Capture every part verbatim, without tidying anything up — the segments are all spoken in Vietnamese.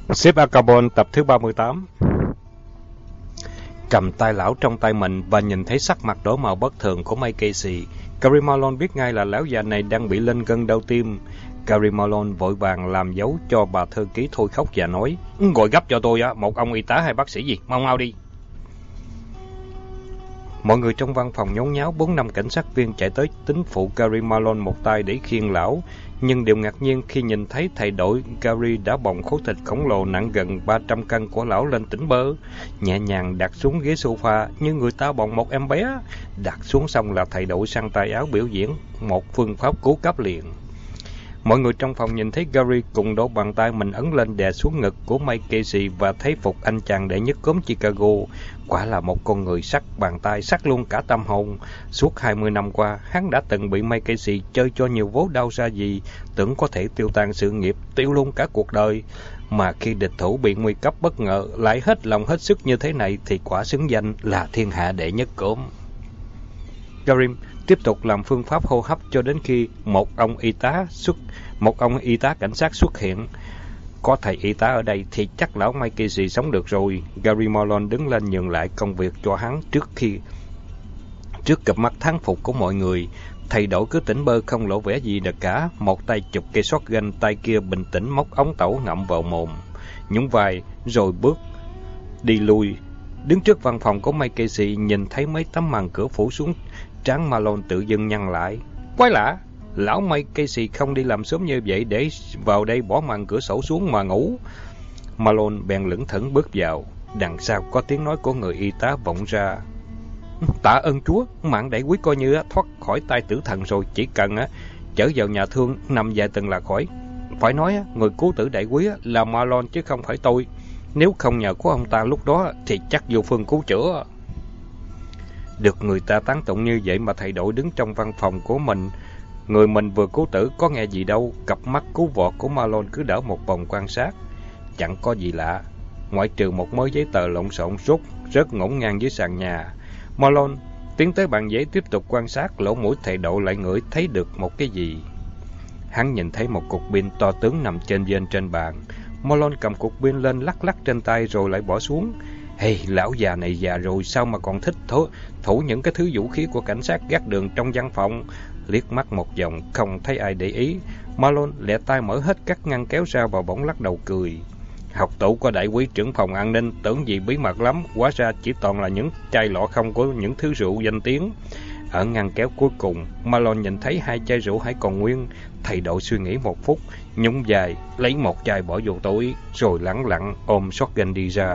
Ship Acabon tập thứ ba mươi tám. Cầm tay lão trong tay mình và nhìn thấy sắc mặt đổi màu bất thường của Mike Casey, Gary Malone biết ngay là lão già này đang bị lên cơn đau tim. Gary Malone vội vàng làm dấu cho bà thư ký thôi khóc và nói: "Gọi gấp cho tôi á, một ông y tá hay bác sĩ gì, mau mau đi." Mọi người trong văn phòng nhốn nháo, bốn năm cảnh sát viên chạy tới tính phụ Gary Malone một tay để khiêng lão, nhưng đều ngạc nhiên khi nhìn thấy thầy đội Gary đã bồng khối thịt khổng lồ nặng gần ba trăm cân của lão lên tỉnh bơ, nhẹ nhàng đặt xuống ghế sofa như người ta bồng một em bé. Đặt xuống xong là thầy đội săn tay áo biểu diễn một phương pháp cứu cấp liền. Mọi người trong phòng nhìn thấy Gary cùng đổ bàn tay mình ấn lên đè xuống ngực của Mike Casey và thấy phục anh chàng đệ nhất cốm Chicago. Quả là một con người sắc bàn tay, sắc luôn cả tâm hồn. Suốt hai mươi năm qua, hắn đã từng bị Mike Casey chơi cho nhiều vố đau ra gì, tưởng có thể tiêu tan sự nghiệp, tiêu luôn cả cuộc đời. Mà khi địch thủ bị nguy cấp bất ngờ, lại hết lòng hết sức như thế này thì quả xứng danh là thiên hạ đệ nhất cốm. Gary tiếp tục làm phương pháp hô hấp cho đến khi một ông y tá xuất một ông y tá cảnh sát xuất hiện. Có thầy y tá ở đây thì chắc lão Mike Casey sống được rồi. Gary Malone đứng lên nhường lại công việc cho hắn trước khi trước cặp mắt thán phục của mọi người. Thầy đội cứ tỉnh bơ không lộ vẻ gì được cả, một tay chụp cây shotgun, tay kia bình tĩnh móc ống tẩu ngậm vào mồm, nhún vai rồi bước đi lui. Đứng trước văn phòng của Mike Casey, nhìn thấy mấy tấm màn cửa phủ xuống, trán Malone tự dưng nhăn lại. Quái lạ, lão Mike Casey không đi làm sớm như vậy để vào đây bỏ màn cửa sổ xuống mà ngủ. Malone bèn lững thững bước vào. Đằng sau có tiếng nói của người y tá vọng ra: "Tạ ơn Chúa, mạng đại quý coi như thoát khỏi tay tử thần rồi, chỉ cần chở vào nhà thương nằm vài tuần là khỏi." Phải nói người cứu tử đại quý là Malone chứ không phải tôi. Nếu không nhờ của ông ta lúc đó thì chắc vô phương cứu chữa. Được người ta tán tụng như vậy mà thầy đội đứng trong văn phòng của mình, người mình vừa cứu tử, có nghe gì đâu. Cặp mắt cứu vọt của Malone cứ đảo một vòng quan sát. Chẳng có gì lạ, ngoại trừ một mớ giấy tờ lộn xộn rút rớt ngổn ngang dưới sàn nhà. Malone tiến tới bàn giấy tiếp tục quan sát, lỗ mũi thầy đội lại ngửi thấy được một cái gì. Hắn nhìn thấy một cục pin to tướng nằm trên vên trên bàn. Malone cầm cục pin lên lắc lắc trên tay rồi lại bỏ xuống. Hey, lão già này già rồi sao mà còn thích thổ, thủ những cái thứ vũ khí của cảnh sát gác đường trong văn phòng. Liếc mắt một vòng không thấy ai để ý, Malone lẹ tay mở hết các ngăn kéo ra và bỗng lắc đầu cười. Học tủ của đại quý trưởng phòng an ninh, tưởng gì bí mật lắm, hóa ra chỉ toàn là những chai lọ không của những thứ rượu danh tiếng. Ở ngăn kéo cuối cùng, Malone nhìn thấy hai chai rượu hãy còn nguyên. Thầy đội suy nghĩ một phút, nhún vai lấy một chai bỏ vô túi, rồi lẳng lặng ôm shotgun đi ra.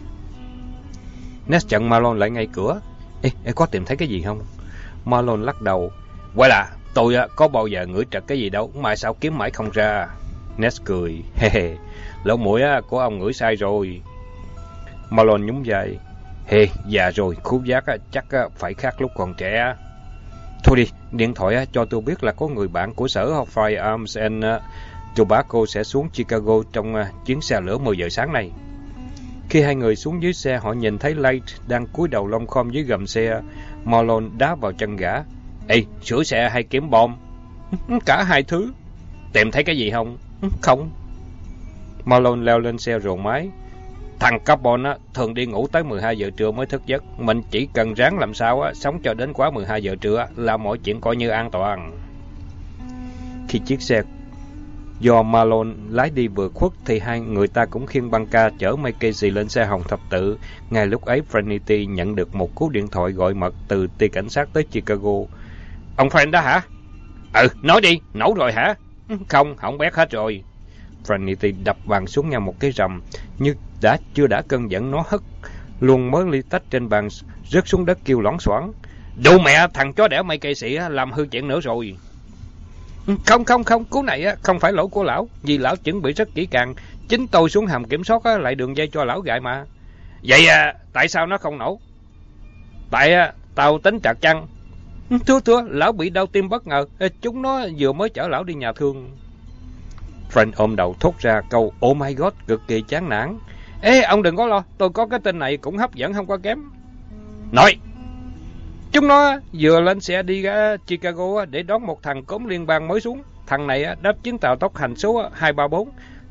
Ness chặn Malone lại ngay cửa. Ê, ê, có tìm thấy cái gì không? Malone lắc đầu. Quay là, tôi có bao giờ ngửi trật cái gì đâu, mà sao kiếm mãi không ra. Ness cười. Hê hê, lỗ mũi của ông ngửi sai rồi. Malone nhún vai. Hê, già rồi, khứu giác chắc phải khác lúc còn trẻ. Thôi đi, điện thoại cho tôi biết là có người bạn của sở Firearms and Tobacco sẽ xuống Chicago trong chuyến xe lửa mười giờ sáng nay. Khi hai người xuống dưới xe, họ nhìn thấy Lake đang cúi đầu lom khom dưới gầm xe. Malone đá vào chân gã. Ê, sửa xe hay kiếm bom? Cả hai thứ. Tìm thấy cái gì không? Không. Malone leo lên xe rồ máy. Thằng Carbon á, thường đi ngủ tới mười hai giờ trưa mới thức giấc. Mình chỉ cần ráng làm sao á, sống cho đến quá mười hai giờ trưa là mọi chuyện coi như an toàn. Khi chiếc xe do Malone lái đi vừa khuất thì hai người ta cũng khiêng băng ca chở Mike Casey lên xe hồng thập tự. Ngay lúc ấy, Trinity nhận được một cú điện thoại gọi mật từ ty cảnh sát tới Chicago. Ông Frank đó hả? Ừ, nói đi, nổ rồi hả? Không, hỏng bét hết rồi. Trinity đập bàn xuống nhau một cái rầm, như đã chưa đã cơn giận nó hất luôn mớ ly tách trên bàn rớt xuống đất kêu loảng xoảng. Đủ mẹ, thằng chó đẻ Mike Casey làm hư chuyện nữa rồi. Không không không, cú này không phải lỗi của lão, vì lão chuẩn bị rất kỹ càng. Chính tôi xuống hầm kiểm soát lại đường dây cho lão gại mà. Vậy à, tại sao nó không nổ? Tại tao tính chặt chăng. Thưa thưa, lão bị đau tim bất ngờ, chúng nó vừa mới chở lão đi nhà thương. Frank ôm đầu thốt ra câu Oh my God cực kỳ chán nản. Ê, ông đừng có lo, tôi có cái tên này cũng hấp dẫn không có kém. Nói, chúng nó vừa lên xe đi ra Chicago để đón một thằng cốm liên bang mới xuống. Thằng này đáp chuyến tàu tốc hành số hai ba bốn.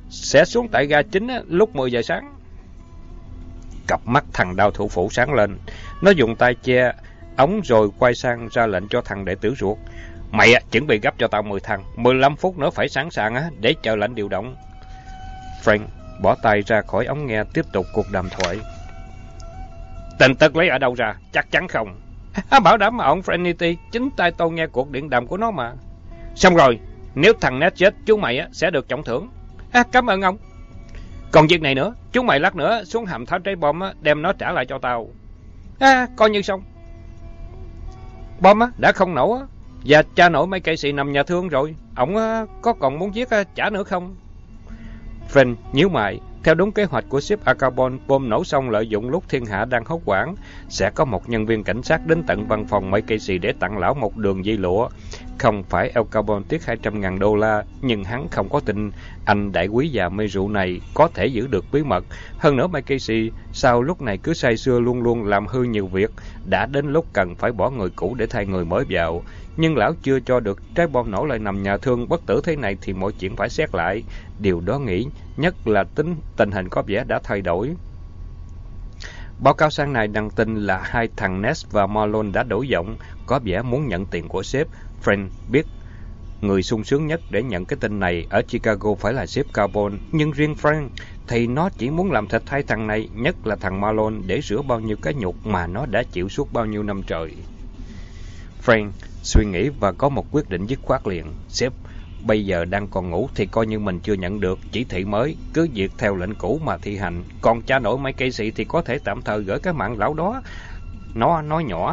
sẽ xuống tại ga chính lúc mười giờ sáng. Cặp mắt thằng đao thủ phủ sáng lên. Nó dùng tay che ống rồi quay sang ra lệnh cho thằng đệ tử ruột. Mày á, chuẩn bị gấp cho tao mười thằng, mười lăm phút nữa phải sẵn sàng á, để chờ lệnh điều động. Frank bỏ tay ra khỏi ống nghe, tiếp tục cuộc đàm thoại. Tin tức lấy ở đâu ra? Chắc chắn không? À, bảo đảm mà ông Frenity, chính tay tôi nghe cuộc điện đàm của nó mà. Xong rồi, nếu thằng Ned chết, chú mày á, sẽ được trọng thưởng. À, cảm ơn ông. Còn việc này nữa, chú mày lát nữa xuống hầm tháo trái bom á, đem nó trả lại cho tao. À, coi như xong. Bom á, đã không nổ á, và cha nội mấy cây xì nằm nhà thương rồi. Ông á, có còn muốn giết á, trả nữa không? Frank nhíu mày. Theo đúng kế hoạch của ship Acabon, bom nổ xong lợi dụng lúc thiên hạ đang hốt hoảng, sẽ có một nhân viên cảnh sát đến tận văn phòng mấy cây xì để tặng lão một đường dây lụa. Không phải El Carbon tiếc hai trăm ngàn đô la, nhưng hắn không có tin anh đại quý già mê rượu này có thể giữ được bí mật. Hơn nữa mấy cây xì sau lúc này cứ say sưa luôn luôn làm hư nhiều việc, đã đến lúc cần phải bỏ người cũ để thay người mới vào. Nhưng lão chưa cho được trái bom nổ lại nằm nhà thương bất tử thế này thì mọi chuyện phải xét lại. Điều đó nghĩ nhất là tính tình hình có vẻ đã thay đổi. Báo cáo sáng nay đăng tin là hai thằng Ness và Marlon đã đổi giọng, có vẻ muốn nhận tiền của sếp. Frank biết người sung sướng nhất để nhận cái tin này ở Chicago phải là sếp Carbon, nhưng riêng Frank thì nó chỉ muốn làm thịt hai thằng này, nhất là thằng Marlon, để rửa bao nhiêu cái nhục mà nó đã chịu suốt bao nhiêu năm trời. Frank suy nghĩ và có một quyết định dứt khoát liền. Sếp bây giờ đang còn ngủ thì coi như mình chưa nhận được chỉ thị mới, cứ việc theo lệnh cũ mà thi hành. Còn cha nổi mấy cây sĩ thì có thể tạm thời gửi cái mạng lão đó. Nó nói nhỏ.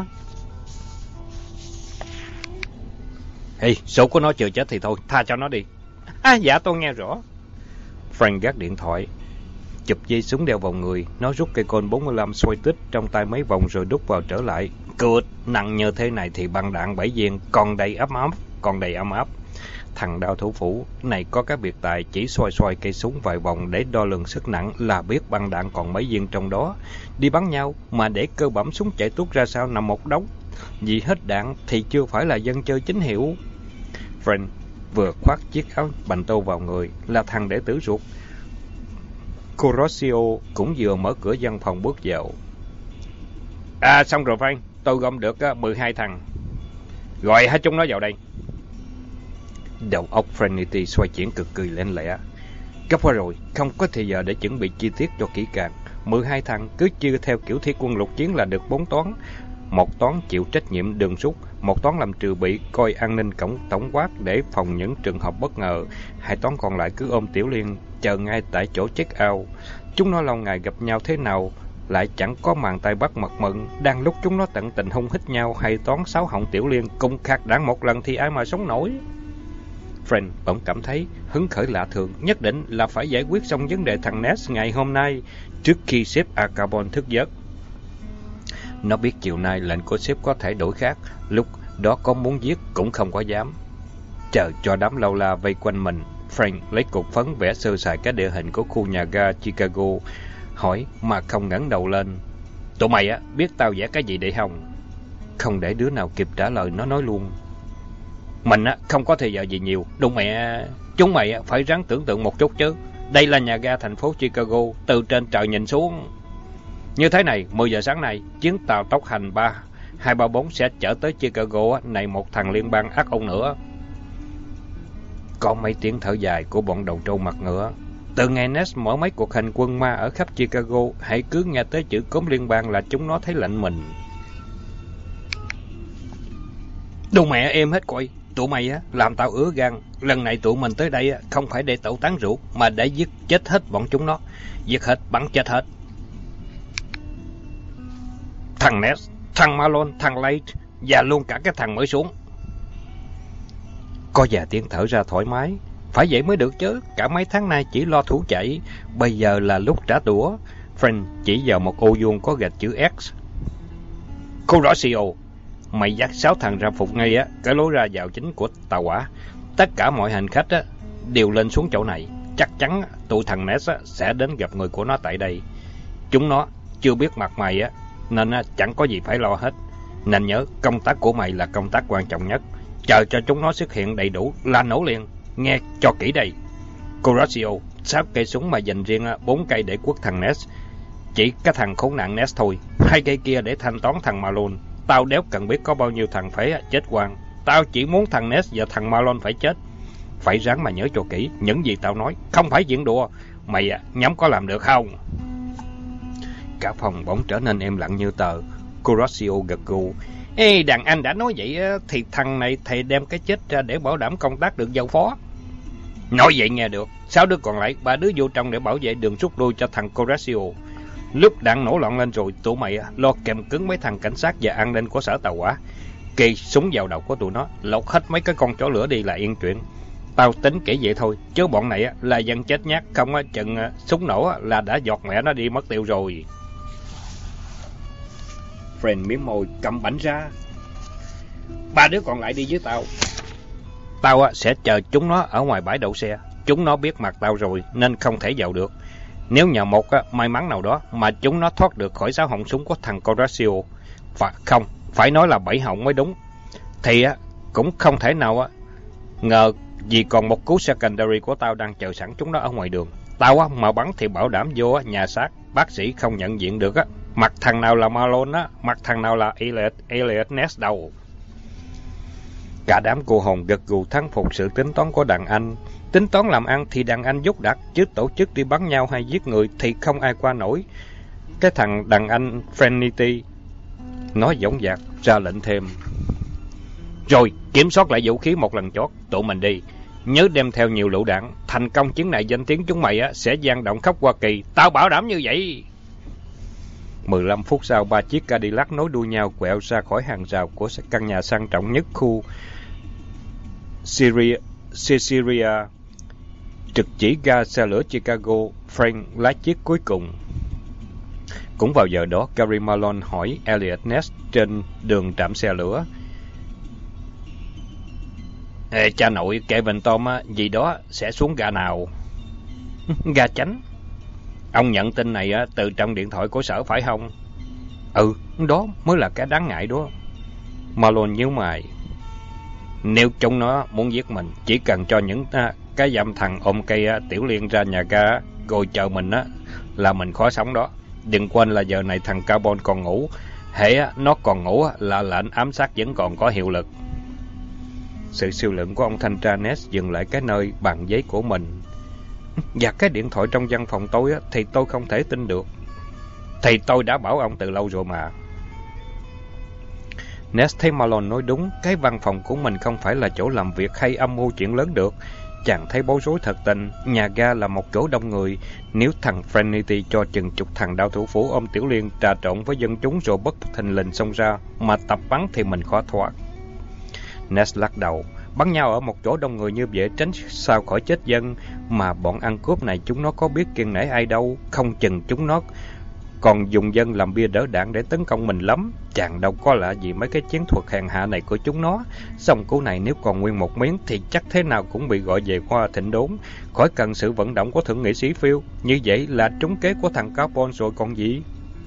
Ê, số của nó chưa chết thì thôi, tha cho nó đi. À, dạ tôi nghe rõ. Frank gác điện thoại, chụp dây súng đeo vào người. Nó rút cây côn bốn mươi lăm xoay tích trong tay mấy vòng rồi đút vào trở lại. Cượt, nặng như thế này thì băng đạn bảy viên, còn đầy ấm ấm, còn đầy ấm áp. Thằng đao thủ phủ này có cái biệt tài chỉ xoay xoay cây súng vài vòng để đo lường sức nặng là biết băng đạn còn mấy viên trong đó. Đi bắn nhau mà để cơ bẩm súng chạy tuốt ra sau nằm một đống. Vì hết đạn thì chưa phải là dân chơi chính hiệu. Frank vừa khoác chiếc áo bành tô vào người là thằng đệ tử ruột Corosio cũng vừa mở cửa văn phòng bước vào. À, xong rồi Frank, tôi gom được uh, mười hai thằng. Gọi hai chúng nó vào đây. Đầu óc Frenity xoay chuyển cực kỳ lén lẻ. Gấp quá rồi, không có thời giờ để chuẩn bị chi tiết cho kỹ càng. mười hai thằng cứ chia theo kiểu thi quân lục chiến là được bốn toán. Một toán chịu trách nhiệm đường rút, một toán làm trừ bị coi an ninh cổng tổng quát để phòng những trường hợp bất ngờ. Hai toán còn lại cứ ôm Tiểu Liên chờ ngay tại chỗ check out. Chúng nó lâu ngày gặp nhau thế nào lại chẳng có màn tay bắt mặt mận. Đang lúc chúng nó tận tình hung hít nhau, hay toán sáu họng Tiểu Liên cùng khạc đạn một lần thì ai mà sống nổi. Frank bỗng cảm thấy hứng khởi lạ thường, nhất định là phải giải quyết xong vấn đề thằng Ness ngày hôm nay trước khi sếp Acabon thức giấc. Nó biết chiều nay lệnh của sếp có thể đổi khác, lúc đó có muốn giết cũng không có dám. Chờ cho đám lâu la vây quanh mình, Frank lấy cục phấn vẽ sơ sài cái địa hình của khu nhà ga Chicago, hỏi mà không ngẩng đầu lên. Tụi mày á, biết tao vẽ cái gì để không? Không để đứa nào kịp trả lời, nó nói luôn. Mình á, không có thời giờ gì nhiều. Đúng mẹ, chúng mày á, phải ráng tưởng tượng một chút chứ. Đây là nhà ga thành phố Chicago, từ trên trời nhìn xuống. Như thế này, mười giờ sáng nay, chuyến tàu tốc hành ba hai ba bốn sẽ chở tới Chicago á, này một thằng liên bang ác ôn nữa. Có mấy tiếng thở dài của bọn đầu trâu mặt ngựa. Từ ngày Ness mở mấy cuộc hành quân ma ở khắp Chicago, hãy cứ nghe tới chữ cốm liên bang là chúng nó thấy lạnh mình. Đồ mẹ em hết coi. Tụi mày á, làm tao ứa gan. Lần này tụi mình tới đây á, không phải để tẩu tán rượu, mà để giết chết hết bọn chúng nó. Giết hết, bắn chết hết. Thằng Ness, thằng Marlon, thằng Late, và luôn cả cái thằng mới xuống. Có vài tiếng thở ra thoải mái. Phải vậy mới được chứ, cả mấy tháng nay chỉ lo thủ chạy, bây giờ là lúc trả đũa. Frank chỉ vào một ô vuông có gạch chữ X. Corosio, mày dắt sáu thằng ra phục ngay á, cái lối ra vào chính của tàu hỏa. Tất cả mọi hành khách á đều lên xuống chỗ này. Chắc chắn tụi thằng Ness á sẽ đến gặp người của nó tại đây. Chúng nó chưa biết mặt mày á, nên á chẳng có gì phải lo hết. Nên nhớ, công tác của mày là công tác quan trọng nhất. Chờ cho chúng nó xuất hiện đầy đủ là nổ liền. Nghe cho kỹ đây. Corosio, sáu cây súng mà dành riêng bốn cây để quất thằng Ness. Chỉ cái thằng khốn nạn Ness thôi. Hai cây kia để thanh toán thằng Malone. Tao đéo cần biết có bao nhiêu thằng phải chết quang. Tao chỉ muốn thằng Ness và thằng Malone phải chết. Phải ráng mà nhớ cho kỹ những gì tao nói, không phải chuyện đùa. Mày à, nhắm có làm được không? Cả phòng bỗng trở nên im lặng như tờ. Corazio gật gù. Ê, đàn anh đã nói vậy thì thằng này thầy đem cái chết ra để bảo đảm công tác được giao phó. Nói vậy nghe được. Sáu đứa còn lại, ba đứa vô trong để bảo vệ đường rút lui cho thằng Corazio. Lúc đạn nổ loạn lên rồi, tụi mày lo kèm cứng mấy thằng cảnh sát và an ninh của sở tàu hỏa. Kỳ súng vào đầu của tụi nó, lột hết mấy cái con chó lửa đi là yên chuyện. Tao tính kỹ vậy thôi, chứ bọn này là dân chết nhát, không chừng súng nổ là đã giọt mẹ nó đi mất tiêu rồi. Friend miếm môi, cầm bảnh ra. Ba đứa còn lại đi với tao. Tao sẽ chờ chúng nó ở ngoài bãi đậu xe. Chúng nó biết mặt tao rồi nên không thể vào được. Nếu nhờ một may mắn nào đó mà chúng nó thoát được khỏi sáu họng súng của thằng Corazio, và không, phải nói là bảy họng mới đúng, thì cũng không thể nào ngờ vì còn một cú secondary của tao đang chờ sẵn chúng nó ở ngoài đường. Tao mà bắn thì bảo đảm vô nhà xác bác sĩ không nhận diện được á mặt thằng nào là Malone á, mặt thằng nào là Elliot, Elliot Ness đâu. Cả đám cô hồn gật gù thắng phục sự tính toán của đàn anh. Tính toán làm ăn thì đàn anh dốt đặt, chứ tổ chức đi bắn nhau hay giết người thì không ai qua nổi. Cái thằng đàn anh Frenity nói dõng dạc ra lệnh thêm. Rồi, kiểm soát lại vũ khí một lần chót, tụi mình đi. Nhớ đem theo nhiều lựu đạn. Thành công chuyến này danh tiếng chúng mày á sẽ vang động khắp Hoa Kỳ. Tao bảo đảm như vậy. mười lăm phút sau, ba chiếc Cadillac nối đuôi nhau quẹo ra khỏi hàng rào của căn nhà sang trọng nhất khu Syria, Syria. Trực chỉ ga xe lửa Chicago, Frank lái chiếc cuối cùng. Cũng vào giờ đó, Gary Malone hỏi Elliot Ness trên đường trạm xe lửa. Ê, cha nội, Kevin Tom á, gì đó sẽ xuống ga nào? Ga chánh. Ông nhận tin này á, từ trong điện thoại của sở phải không? Ừ, đó mới là cái đáng ngại đó. Malone nhíu mày. Nếu chúng nó muốn giết mình, chỉ cần cho những à, cái dăm thằng ôm cây á, tiểu liên ra nhà ga rồi chờ mình á, là mình khó sống đó. Đừng quên là giờ này thằng Carbon còn ngủ. Hễ á, nó còn ngủ á, là lệnh ám sát vẫn còn có hiệu lực. Sự siêu lượng của ông thanh tra Ness dừng lại cái nơi bàn giấy của mình. Và cái điện thoại trong văn phòng tôi á, thì tôi không thể tin được. Thì tôi đã bảo ông từ lâu rồi mà. Ness thấy Malone nói đúng, cái văn phòng của mình không phải là chỗ làm việc hay âm mưu chuyện lớn được. Chàng thấy bối rối thật tình, nhà ga là một chỗ đông người. Nếu thằng Frenity cho chừng chục thằng đao thủ phủ ôm tiểu liên trà trộn với dân chúng rồi bất thình lình xông ra mà tập bắn thì mình khó thoát. Ness lắc đầu. Bắn nhau ở một chỗ đông người như vậy tránh sao khỏi chết dân. Mà bọn ăn cướp này chúng nó có biết kiêng nể ai đâu. Không chừng chúng nó còn dùng dân làm bia đỡ đạn để tấn công mình lắm. Chàng đâu có lạ gì mấy cái chiến thuật hèn hạ này của chúng nó. Xong cú này nếu còn nguyên một miếng thì chắc thế nào cũng bị gọi về khoa thịnh đốn. Khỏi cần sự vận động của thượng nghị sĩ Phil. Như vậy là trúng kế của thằng Carbon rồi còn gì.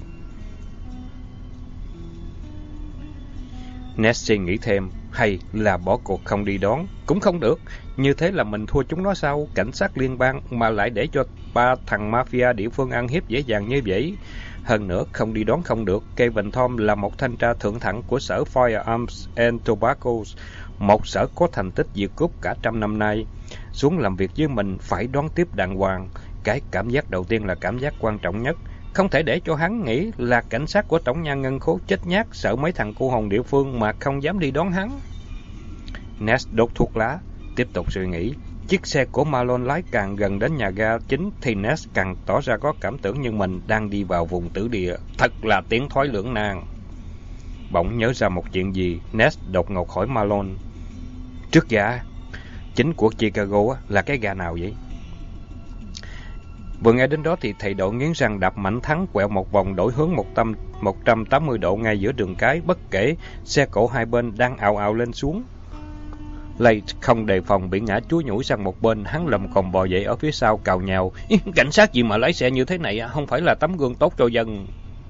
Nessie nghĩ thêm. Hay là bỏ cuộc không đi đón? Cũng không được. Như thế là mình thua chúng nó sao? Cảnh sát liên bang mà lại để cho ba thằng mafia địa phương ăn hiếp dễ dàng như vậy. Hơn nữa không đi đón không được. Kevin Tom là một thanh tra thượng thẳng của sở Firearms and Tobacco, một sở có thành tích diệt cướp cả trăm năm nay. Xuống làm việc với mình phải đón tiếp đàng hoàng. Cái cảm giác đầu tiên là cảm giác quan trọng nhất. Không thể để cho hắn nghĩ là cảnh sát của tổng nhà ngân khố chết nhát sợ mấy thằng cô hồn địa phương mà không dám đi đón hắn. Ness đốt thuốc lá, tiếp tục suy nghĩ. Chiếc xe của Malone lái càng gần đến nhà ga chính thì Ness càng tỏ ra có cảm tưởng như mình đang đi vào vùng tử địa. Thật là tiến thoái lưỡng nan. Bỗng nhớ ra một chuyện gì, Ness đột ngột hỏi Malone. Trước ga chính của Chicago là cái ga nào vậy? Vừa nghe đến đó thì thầy đội nghiến răng đạp mạnh thắng quẹo một vòng đổi hướng một trăm tám mươi độ ngay giữa đường cái, bất kể xe cộ hai bên đang ào ào lên xuống. Lay không đề phòng bị ngã chúi nhủi sang một bên, hắn lầm còn bò dậy ở phía sau cào nhào. Cảnh sát gì mà lái xe như thế này, không phải là tấm gương tốt cho dân.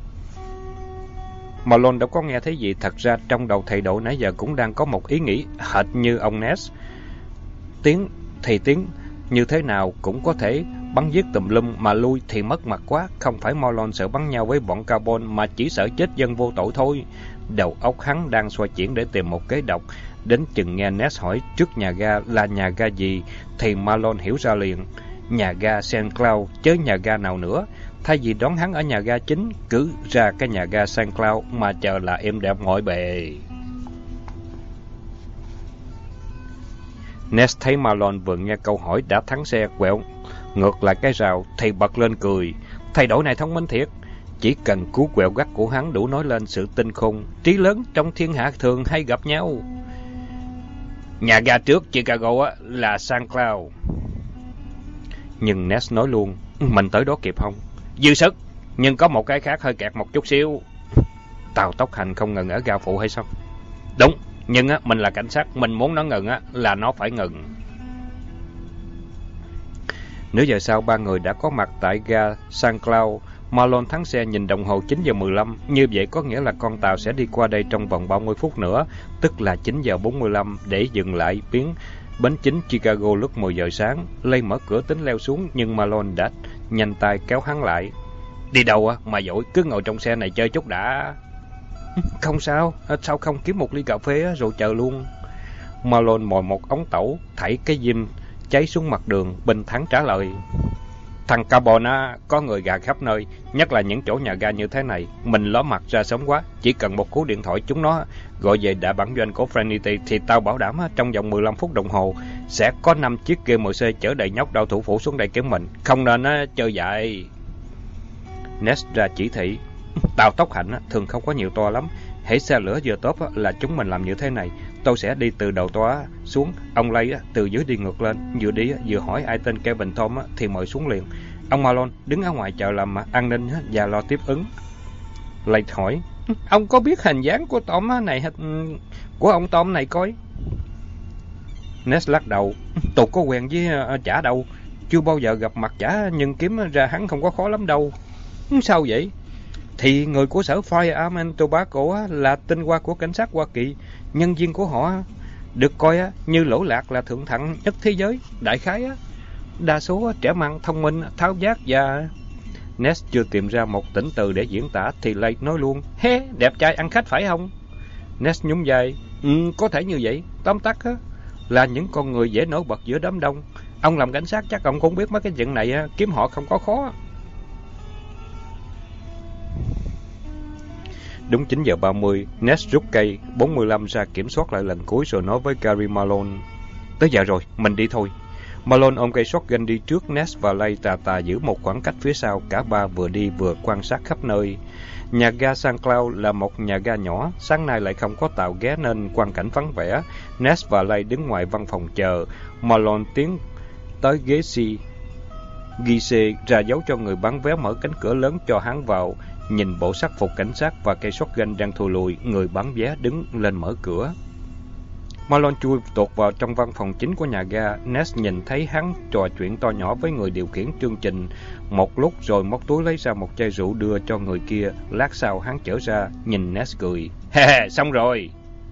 Malone đâu có nghe thấy gì, thật ra trong đầu thầy đội nãy giờ cũng đang có một ý nghĩ hệt như ông Ness. Tiếng thì tiếng như thế nào cũng có thể bắn giết tùm lum mà lui thì mất mặt quá. Không phải Marlon sợ bắn nhau với bọn carbon mà chỉ sợ chết dân vô tội thôi. Đầu óc hắn đang xoay chuyển để tìm một kế độc. Đến chừng nghe Ness hỏi trước nhà ga là nhà ga gì thì Marlon hiểu ra liền. Nhà ga Saint Cloud chứ nhà ga nào nữa. Thay vì đón hắn ở nhà ga chính, cứ ra cái nhà ga Saint Cloud mà chờ là êm đẹp mọi bề. Ness thấy Marlon vừa nghe câu hỏi đã thắng xe quẹo ngược lại cái rào thì bật lên cười. Thay đổi này thông minh thiệt. Chỉ cần cú quẹo gắt của hắn đủ nói lên sự tinh khôn, trí lớn trong thiên hạ thường hay gặp nhau. Nhà ga trước Chicago á là Saint Cloud. Nhưng Ness nói luôn, mình tới đó kịp không? Dư sức, nhưng có một cái khác hơi kẹt một chút xíu. Tàu tốc hành không ngừng ở ga phụ hay sao? Đúng, nhưng á mình là cảnh sát, mình muốn nó ngừng á là nó phải ngừng. Nửa giờ sau, ba người đã có mặt tại ga Saint Cloud. Marlon thắng xe nhìn đồng hồ chín giờ mười lăm, như vậy có nghĩa là con tàu sẽ đi qua đây trong vòng ba mươi phút nữa, tức là chín giờ bốn mươi lăm để dừng lại biến bến chính Chicago lúc mười giờ sáng. Lay mở cửa tính leo xuống nhưng Marlon đã nhanh tay kéo hắn lại. Đi đâu á mà vội, cứ ngồi trong xe này chơi chút đã. Không sao, sao không kiếm một ly cà phê rồi chờ luôn. Marlon mồi một ống tẩu, thảy cái diêm cháy xuống mặt đường, bình thản trả lời. Thằng Carbon á, có người gà khắp nơi, nhất là những chỗ nhà ga như thế này. Mình ló mặt ra sớm quá, chỉ cần một cú điện thoại chúng nó gọi về đại bản doanh của Trinity thì tao bảo đảm trong vòng mười lăm phút đồng hồ sẽ có năm chiếc G M C chở đầy nhóc đao thủ phủ xuống đây kiếm mình. Không nên á, chơi dại. Ness ra chỉ thị. Tàu tốc hành thường không có nhiều toa lắm. Hễ xe lửa vừa tốt là chúng mình làm như thế này. Tôi sẽ đi từ đầu toa xuống, ông Lay từ dưới đi ngược lên. Vừa đi vừa hỏi ai tên Kevin Tom thì mời xuống liền. Ông Marlon đứng ở ngoài chờ làm an ninh và lo tiếp ứng. Lay hỏi, ông có biết hình dáng của Tom này của ông Tom này coi? Ness lắc đầu. Tôi có quen với chả đâu, chưa bao giờ gặp mặt chả, nhưng kiếm ra hắn không có khó lắm đâu. Sao vậy? Thì người của sở Firearm and Tobacco là tinh hoa của cảnh sát Hoa Kỳ. Nhân viên của họ được coi như lỗ lạc là thượng thặng nhất thế giới. Đại khái đa số trẻ măng, thông minh, tháo vát và... Ness chưa tìm ra một tỉnh từ để diễn tả thì Lake nói luôn. Hé, đẹp trai ăn khách phải không? Ness nhún vai. Ừ, có thể như vậy. Tóm tắt á, là những con người dễ nổi bật giữa đám đông. Ông làm cảnh sát chắc ông cũng biết mấy cái chuyện này, kiếm họ không có khó. Đúng chín giờ ba mươi, Ness rút cây bốn mươi lăm ra kiểm soát lại lần cuối rồi nói với Gary Marlon. Tới giờ rồi, mình đi thôi. Marlon ôm cây shotgun đi trước, Ness và Lay tà tà giữ một khoảng cách phía sau. Cả ba vừa đi vừa quan sát khắp nơi. Nhà ga Saint Cloud là một nhà ga nhỏ, sáng nay lại không có tàu ghé nên quang cảnh vắng vẻ. Ness và Lay đứng ngoài văn phòng chờ. Marlon tiến tới ghế xi, ghi xê ra dấu cho người bán vé mở cánh cửa lớn cho hắn vào. Nhìn bộ sắc phục cảnh sát và cây shotgun đang thù lùi, người bán vé đứng lên mở cửa. Marlon chui tuột vào trong văn phòng chính của nhà ga. Ness nhìn thấy hắn trò chuyện to nhỏ với người điều khiển chương trình một lúc rồi móc túi lấy ra một chai rượu đưa cho người kia. Lát sau hắn chở ra, nhìn Ness cười. He he, xong rồi.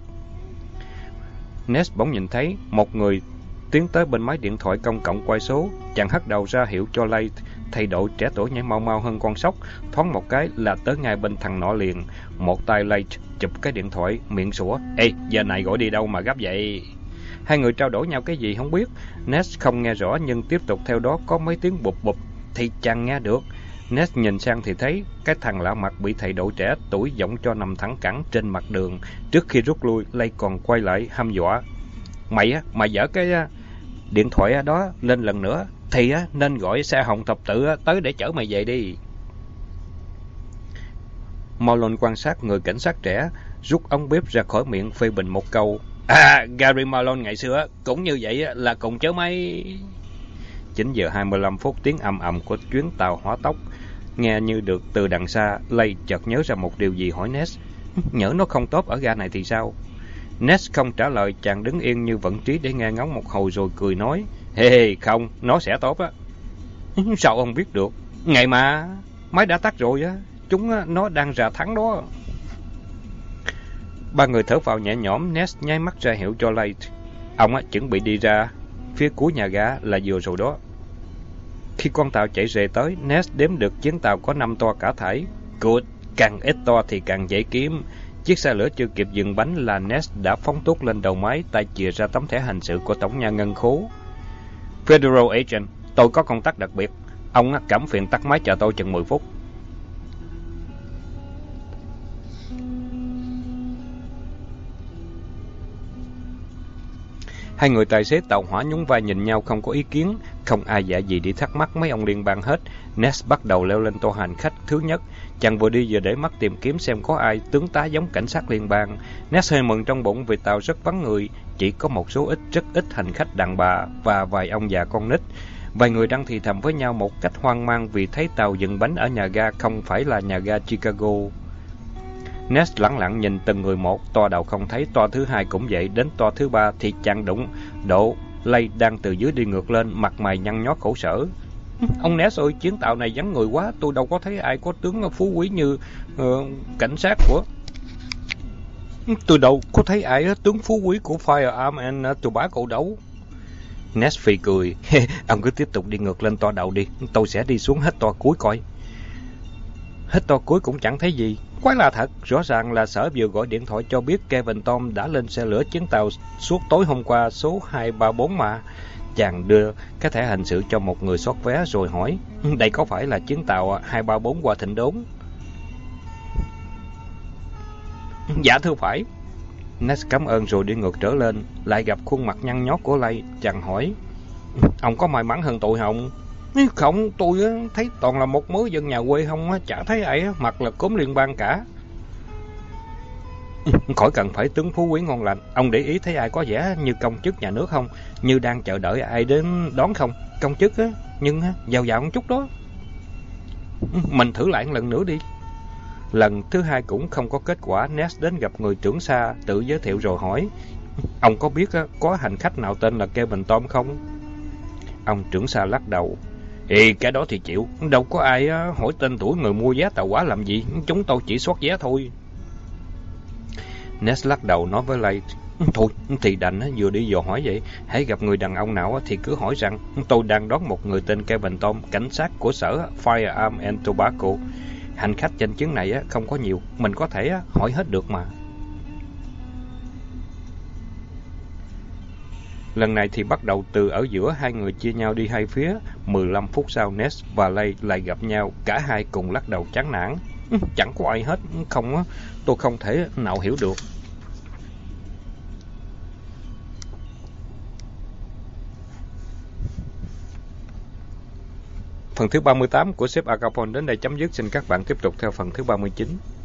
Ness bỗng nhìn thấy một người tiến tới bên máy điện thoại công cộng quay số. Chàng hất đầu ra hiệu cho Lay thay đổi, trẻ tuổi nhảy mau mau hơn con sóc, thoáng một cái là tới ngay bên thằng nọ liền. Một tay Lay chụp cái điện thoại, miệng sủa. Ê, giờ này gọi đi đâu mà gấp vậy? Hai người trao đổi nhau cái gì không biết. Ness không nghe rõ nhưng tiếp tục theo đó có mấy tiếng bụp bụp thì chàng nghe được. Ness nhìn sang thì thấy cái thằng lạ mặt bị thầy độ trẻ tuổi giọng cho nằm thẳng cẳng trên mặt đường. Trước khi rút lui, Lay còn quay lại hăm dọa. Mày á, mày dở cái điện thoại đó lên lần nữa thì á, nên gọi xe hồng thập tự á, tới để chở mày về đi. Marlon quan sát người cảnh sát trẻ, rút ống bếp ra khỏi miệng phê bình một câu. À, Gary Marlon ngày xưa cũng như vậy á, là cùng chớ máy. chín giờ hai mươi lăm phút, tiếng ầm ầm của chuyến tàu hỏa tốc nghe như được từ đằng xa. Lay chợt nhớ ra một điều gì hỏi Ness. Nhỡ nó không tốt ở ga này thì sao? Ness không trả lời, chàng đứng yên như vận trí để nghe ngóng một hồi rồi cười nói. Hê hey, không, nó sẽ tốt á. Sao ông biết được? Ngày mà máy đã tắt rồi á, chúng á, nó đang rà thắng đó. Ba người thở vào nhẹ nhõm. Ness nháy mắt ra hiệu cho Lay. Ông á, chuẩn bị đi ra phía cuối nhà ga là vừa rồi đó. Khi con tàu chạy rề tới, Ness đếm được chiến tàu có năm toa cả thảy. Good, càng ít toa thì càng dễ kiếm. Chiếc xe lửa chưa kịp dừng bánh là Ness đã phóng tuốt lên đầu máy, tay chìa ra tấm thẻ hành sự của tổng nhà ngân khố. Federal Agent, tôi có công tác đặc biệt. Ông cảm phiền tắt máy chờ tôi chừng mười phút. Hai người tài xế tàu hỏa nhún vai nhìn nhau không có ý kiến, không ai dạ gì đi thắc mắc mấy ông liên bang hết. Ness bắt đầu leo lên toa hành khách thứ nhất. Chàng vừa đi vừa để mắt tìm kiếm xem có ai tướng tá giống cảnh sát liên bang. Ness hơi mừng trong bụng vì tàu rất vắng người, chỉ có một số ít rất ít hành khách đàn bà và vài ông già con nít. Vài người đang thì thầm với nhau một cách hoang mang vì thấy tàu dừng bánh ở nhà ga không phải là nhà ga Chicago. Ness lẳng lặng nhìn từng người một, toa đầu không thấy, toa thứ hai cũng vậy, đến toa thứ ba thì chàng đụng độ Lay đang từ dưới đi ngược lên, mặt mày nhăn nhó khổ sở. Ông Ness ơi, chuyến tàu này vắng người quá, tôi đâu có thấy ai có tướng phú quý như uh, cảnh sát của... Tôi đâu có thấy ai tướng phú quý của Firearm and Tobacco đâu. Ness phì cười. Ông cứ tiếp tục đi ngược lên toa đầu đi, tôi sẽ đi xuống hết toa cuối coi. Hết toa cuối cũng chẳng thấy gì. Quái lạ thật, rõ ràng là sở vừa gọi điện thoại cho biết Kevin Tom đã lên xe lửa chuyến tàu suốt tối hôm qua số hai ba bốn mà. Chàng đưa cái thẻ hành sự cho một người soát vé rồi hỏi, đây có phải là chuyến tàu hai ba bốn qua Thịnh Đốn? Dạ thưa phải. Ness cảm ơn rồi đi ngược trở lên, lại gặp khuôn mặt nhăn nhó của Lay. Chàng hỏi, ông có may mắn hơn tôi không? Không, tôi thấy toàn là một mớ dân nhà quê không, chả thấy ai mặc là cốm liên bang cả. Khỏi cần phải tướng phú quý ngon lành, ông để ý thấy ai có vẻ như công chức nhà nước không? Như đang chờ đợi ai đến đón không? Công chức á, nhưng giàu giàu một chút đó. Mình thử lại một lần nữa đi. Lần thứ hai cũng không có kết quả. Ness đến gặp người trưởng xa, tự giới thiệu rồi hỏi, ông có biết có hành khách nào tên là Kevin Tom không? Ông trưởng xa lắc đầu. Ê, cái đó thì chịu, đâu có ai hỏi tên tuổi người mua vé tàu hỏa làm gì, chúng tôi chỉ soát vé thôi. Ness lắc đầu nói với Lay, thôi thì đành vừa đi vừa hỏi vậy. Hãy gặp người đàn ông nào thì cứ hỏi rằng tôi đang đón một người tên Kevin Tom, cảnh sát của sở Firearm and Tobacco. Hành khách trên chuyến này không có nhiều, mình có thể hỏi hết được mà. Lần này thì bắt đầu từ ở giữa, hai người chia nhau đi hai phía. mười lăm phút sau, Ness và Lay lại gặp nhau, cả hai cùng lắc đầu chán nản. Chẳng có ai hết, không, tôi không thể nào hiểu được. Phần thứ ba mươi tám của sếp Al Capone đến đây chấm dứt. Xin các bạn tiếp tục theo phần thứ ba mươi chín.